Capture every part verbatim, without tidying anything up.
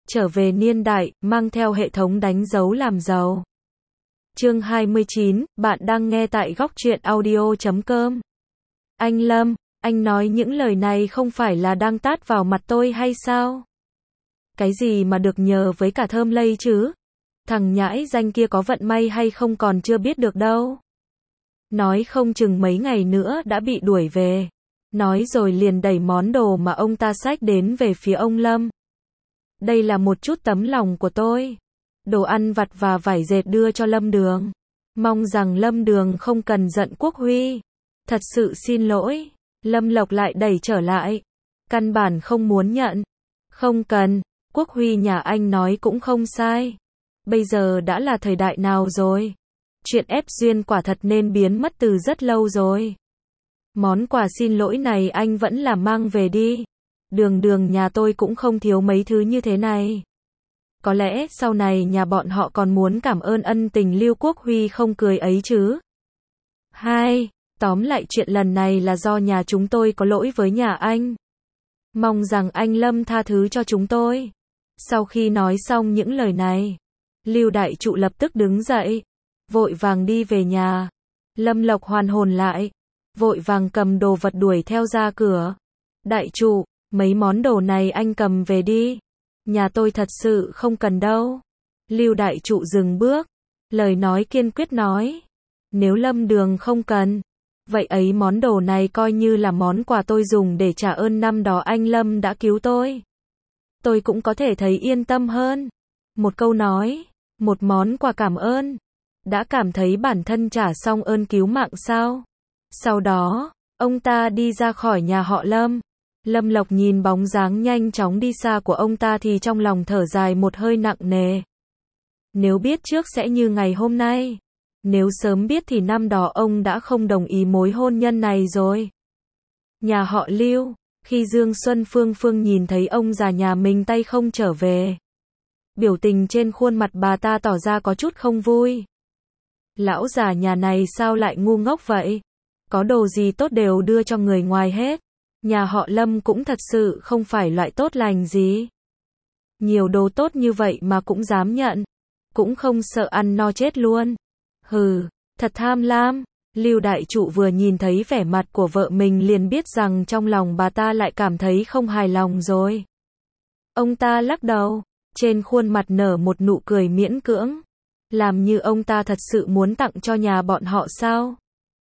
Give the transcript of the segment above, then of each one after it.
trở về niên đại, mang theo hệ thống đánh dấu làm giàu. Chương hai mươi chín, bạn đang nghe tại góc truyện audio chấm com. Anh Lâm, anh nói những lời này không phải là đang tát vào mặt tôi hay sao? Cái gì mà được nhờ với cả thơm lây chứ? Thằng nhãi danh kia có vận may hay không còn chưa biết được đâu. Nói không chừng mấy ngày nữa đã bị đuổi về. Nói rồi liền đẩy món đồ mà ông ta xách đến về phía ông Lâm. Đây là một chút tấm lòng của tôi. Đồ ăn vặt và vải dệt đưa cho Lâm Đường. Mong rằng Lâm Đường không cần giận Quốc Huy. Thật sự xin lỗi. Lâm Lộc lại đẩy trở lại. Căn bản không muốn nhận. Không cần. Quốc Huy nhà anh nói cũng không sai. Bây giờ đã là thời đại nào rồi? Chuyện ép duyên quả thật nên biến mất từ rất lâu rồi. Món quà xin lỗi này anh vẫn là mang về đi. Đường đường nhà tôi cũng không thiếu mấy thứ như thế này. Có lẽ sau này nhà bọn họ còn muốn cảm ơn ân tình Lưu Quốc Huy không cười ấy chứ. Hai, tóm lại chuyện lần này là do nhà chúng tôi có lỗi với nhà anh. Mong rằng anh Lâm tha thứ cho chúng tôi. Sau khi nói xong những lời này, Lưu Đại Trụ lập tức đứng dậy, vội vàng đi về nhà. Lâm Lộc hoàn hồn lại, vội vàng cầm đồ vật đuổi theo ra cửa. Đại Trụ, mấy món đồ này anh cầm về đi. Nhà tôi thật sự không cần đâu. Lưu Đại Trụ dừng bước, lời nói kiên quyết nói. Nếu Lâm Đường không cần, vậy ấy món đồ này coi như là món quà tôi dùng để trả ơn năm đó anh Lâm đã cứu tôi. Tôi cũng có thể thấy yên tâm hơn. Một câu nói, một món quà cảm ơn. Đã cảm thấy bản thân trả xong ơn cứu mạng sao? Sau đó, ông ta đi ra khỏi nhà họ Lâm. Lâm Lộc nhìn bóng dáng nhanh chóng đi xa của ông ta thì trong lòng thở dài một hơi nặng nề. Nếu biết trước sẽ như ngày hôm nay. Nếu sớm biết thì năm đó ông đã không đồng ý mối hôn nhân này rồi. Nhà họ Lưu, khi Dương Xuân Phương Phương nhìn thấy ông già nhà mình tay không trở về. Biểu tình trên khuôn mặt bà ta tỏ ra có chút không vui. Lão già nhà này sao lại ngu ngốc vậy? Có đồ gì tốt đều đưa cho người ngoài hết. Nhà họ Lâm cũng thật sự không phải loại tốt lành gì. Nhiều đồ tốt như vậy mà cũng dám nhận. Cũng không sợ ăn no chết luôn. Hừ, thật tham lam. Lưu Đại Trụ vừa nhìn thấy vẻ mặt của vợ mình liền biết rằng trong lòng bà ta lại cảm thấy không hài lòng rồi. Ông ta lắc đầu, trên khuôn mặt nở một nụ cười miễn cưỡng. Làm như ông ta thật sự muốn tặng cho nhà bọn họ sao?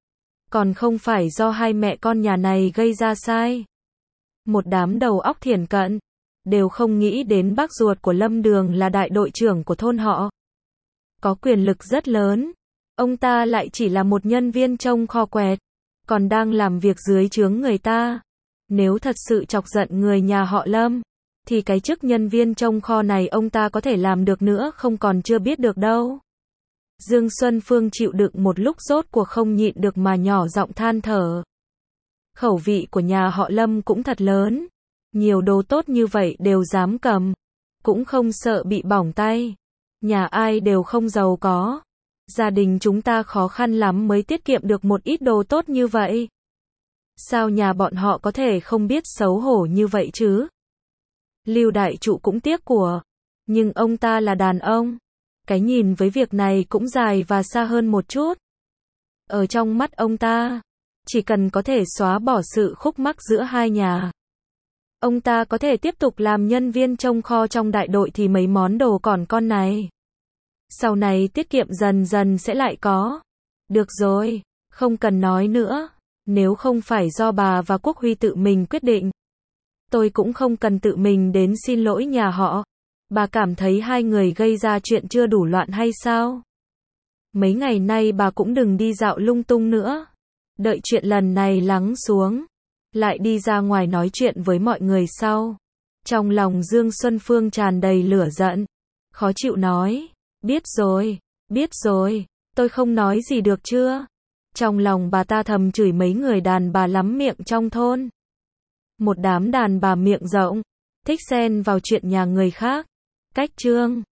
Còn không phải do hai mẹ con nhà này gây ra sai. Một đám đầu óc thiển cận, đều không nghĩ đến bác ruột của Lâm Đường là đại đội trưởng của thôn họ. Có quyền lực rất lớn. Ông ta lại chỉ là một nhân viên trông kho quẹt, còn đang làm việc dưới trướng người ta. Nếu thật sự chọc giận người nhà họ Lâm, thì cái chức nhân viên trông kho này ông ta có thể làm được nữa không còn chưa biết được đâu. Dương Xuân Phương chịu đựng một lúc rốt cuộc không nhịn được mà nhỏ giọng than thở. Khẩu vị của nhà họ Lâm cũng thật lớn. Nhiều đồ tốt như vậy đều dám cầm. Cũng không sợ bị bỏng tay. Nhà ai đều không giàu có. Gia đình chúng ta khó khăn lắm mới tiết kiệm được một ít đồ tốt như vậy. Sao nhà bọn họ có thể không biết xấu hổ như vậy chứ? Lưu Đại Trụ cũng tiếc của. Nhưng ông ta là đàn ông. Cái nhìn với việc này cũng dài và xa hơn một chút. Ở trong mắt ông ta, chỉ cần có thể xóa bỏ sự khúc mắc giữa hai nhà. Ông ta có thể tiếp tục làm nhân viên trông kho trong đại đội thì mấy món đồ còn con này. Sau này tiết kiệm dần dần sẽ lại có. Được rồi, không cần nói nữa. Nếu không phải do bà và Quốc Huy tự mình quyết định, tôi cũng không cần tự mình đến xin lỗi nhà họ. Bà cảm thấy hai người gây ra chuyện chưa đủ loạn hay sao? Mấy ngày nay bà cũng đừng đi dạo lung tung nữa. Đợi chuyện lần này lắng xuống, lại đi ra ngoài nói chuyện với mọi người sau. Trong lòng Dương Xuân Phương tràn đầy lửa giận. Khó chịu nói. Biết rồi, biết rồi, tôi không nói gì được chưa? Trong lòng bà ta thầm chửi mấy người đàn bà lắm miệng trong thôn. Một đám đàn bà miệng rộng, thích xen vào chuyện nhà người khác. Cách chương